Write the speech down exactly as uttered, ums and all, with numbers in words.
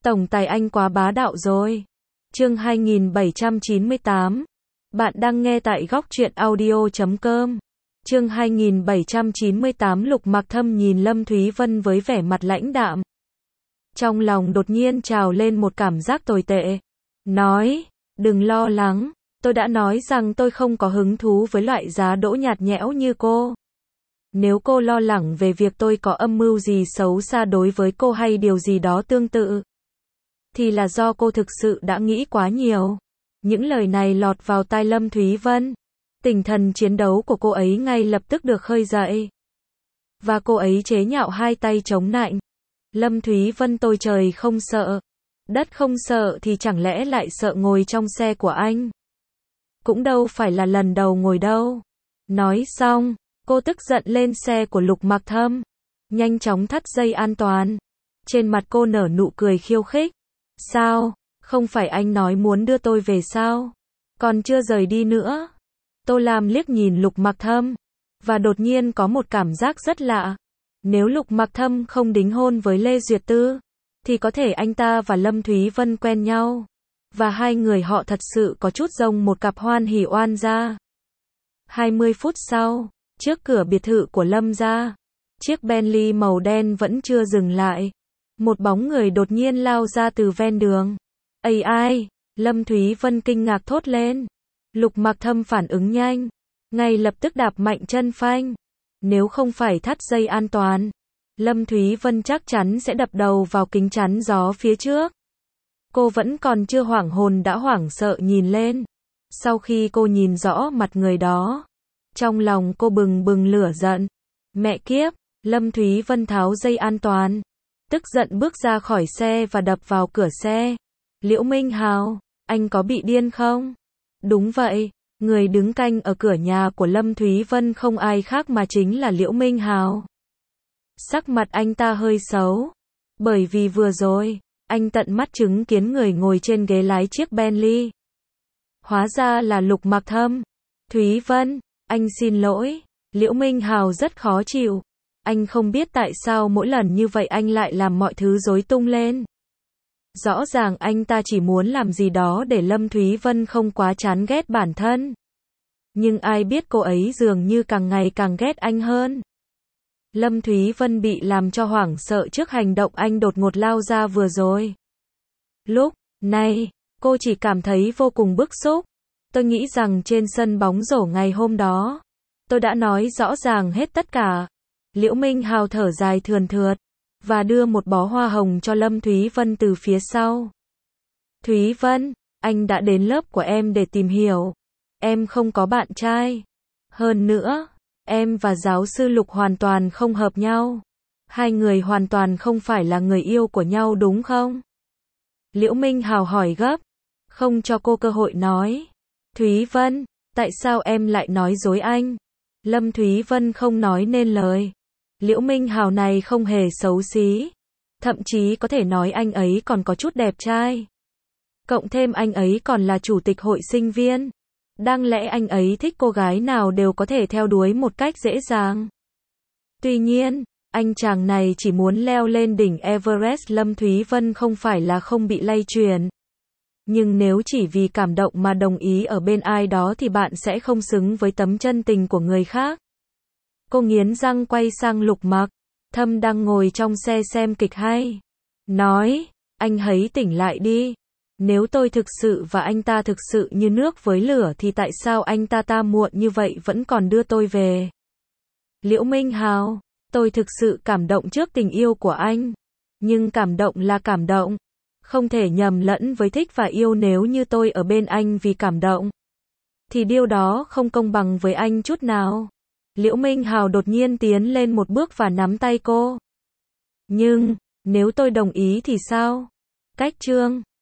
Tổng tài anh quá bá đạo rồi. Chương hai nghìn bảy trăm chín mươi tám. Bạn đang nghe tại góc truyện audio chấm com. Chương hai nghìn bảy trăm chín mươi tám. Lục Mặc Thâm nhìn Lâm Thúy Vân với vẻ mặt lãnh đạm. Trong lòng đột nhiên trào lên một cảm giác tồi tệ. Nói, đừng lo lắng, tôi đã nói rằng tôi không có hứng thú với loại giá đỗ nhạt nhẽo như cô. Nếu cô lo lắng về việc tôi có âm mưu gì xấu xa đối với cô hay điều gì đó tương tự, thì là do cô thực sự đã nghĩ quá nhiều. Những lời này lọt vào tai Lâm Thúy Vân. Tinh thần chiến đấu của cô ấy ngay lập tức được khơi dậy. Và cô ấy chế nhạo hai tay chống nạnh. Lâm Thúy Vân, tôi trời không sợ, đất không sợ thì chẳng lẽ lại sợ ngồi trong xe của anh? Cũng đâu phải là lần đầu ngồi đâu. Nói xong, cô tức giận lên xe của Lục Mặc Thâm, nhanh chóng thắt dây an toàn. Trên mặt cô nở nụ cười khiêu khích. Sao, không phải anh nói muốn đưa tôi về sao? Còn chưa rời đi nữa. Tô Lam liếc nhìn Lục Mặc Thâm, và đột nhiên có một cảm giác rất lạ. Nếu Lục Mặc Thâm không đính hôn với Lê Duyệt Tư, thì có thể anh ta và Lâm Thúy Vân quen nhau. Và hai người họ thật sự có chút giống một cặp hoan hỉ oan gia. hai mươi phút sau, trước cửa biệt thự của Lâm gia, chiếc Bentley màu đen vẫn chưa dừng lại. Một bóng người đột nhiên lao ra từ ven đường. Ây ai, Lâm Thúy Vân kinh ngạc thốt lên. Lục Mặc Thâm phản ứng nhanh, ngay lập tức đạp mạnh chân phanh. Nếu không phải thắt dây an toàn, Lâm Thúy Vân chắc chắn sẽ đập đầu vào kính chắn gió phía trước. Cô vẫn còn chưa hoảng hồn đã hoảng sợ nhìn lên. Sau khi cô nhìn rõ mặt người đó, trong lòng cô bừng bừng lửa giận. Mẹ kiếp, Lâm Thúy Vân tháo dây an toàn, tức giận bước ra khỏi xe và đập vào cửa xe. Liễu Minh Hào, anh có bị điên không? Đúng vậy, người đứng canh ở cửa nhà của Lâm Thúy Vân không ai khác mà chính là Liễu Minh Hào. Sắc mặt anh ta hơi xấu, bởi vì vừa rồi, anh tận mắt chứng kiến người ngồi trên ghế lái chiếc Bentley. Hóa ra là Lục Mặc Thâm. Thúy Vân, anh xin lỗi. Liễu Minh Hào rất khó chịu. Anh không biết tại sao mỗi lần như vậy anh lại làm mọi thứ rối tung lên. Rõ ràng anh ta chỉ muốn làm gì đó để Lâm Thúy Vân không quá chán ghét bản thân. Nhưng ai biết cô ấy dường như càng ngày càng ghét anh hơn. Lâm Thúy Vân bị làm cho hoảng sợ trước hành động anh đột ngột lao ra vừa rồi. Lúc này, cô chỉ cảm thấy vô cùng bức xúc. Tôi nghĩ rằng trên sân bóng rổ ngày hôm đó, tôi đã nói rõ ràng hết tất cả. Liễu Minh Hào thở dài thườn thượt, và đưa một bó hoa hồng cho Lâm Thúy Vân từ phía sau. Thúy Vân, anh đã đến lớp của em để tìm hiểu. Em không có bạn trai. Hơn nữa, em và giáo sư Lục hoàn toàn không hợp nhau. Hai người hoàn toàn không phải là người yêu của nhau đúng không? Liễu Minh Hào hỏi gấp, không cho cô cơ hội nói. Thúy Vân, tại sao em lại nói dối anh? Lâm Thúy Vân không nói nên lời. Liễu Minh Hào này không hề xấu xí. Thậm chí có thể nói anh ấy còn có chút đẹp trai. Cộng thêm anh ấy còn là chủ tịch hội sinh viên. Đáng lẽ anh ấy thích cô gái nào đều có thể theo đuổi một cách dễ dàng. Tuy nhiên, anh chàng này chỉ muốn leo lên đỉnh Everest. Lâm Thúy Vân không phải là không bị lay truyền. Nhưng nếu chỉ vì cảm động mà đồng ý ở bên ai đó thì bạn sẽ không xứng với tấm chân tình của người khác. Cô nghiến răng quay sang Lục Mặc Thâm đang ngồi trong xe xem kịch hay. Nói, anh hãy tỉnh lại đi. Nếu tôi thực sự và anh ta thực sự như nước với lửa thì tại sao anh ta ta muộn như vậy vẫn còn đưa tôi về? Liễu Minh Hào, tôi thực sự cảm động trước tình yêu của anh. Nhưng cảm động là cảm động. Không thể nhầm lẫn với thích và yêu. Nếu như tôi ở bên anh vì cảm động, thì điều đó không công bằng với anh chút nào. Liễu Minh Hào đột nhiên tiến lên một bước và nắm tay cô. Nhưng, nếu tôi đồng ý thì sao? Cách chương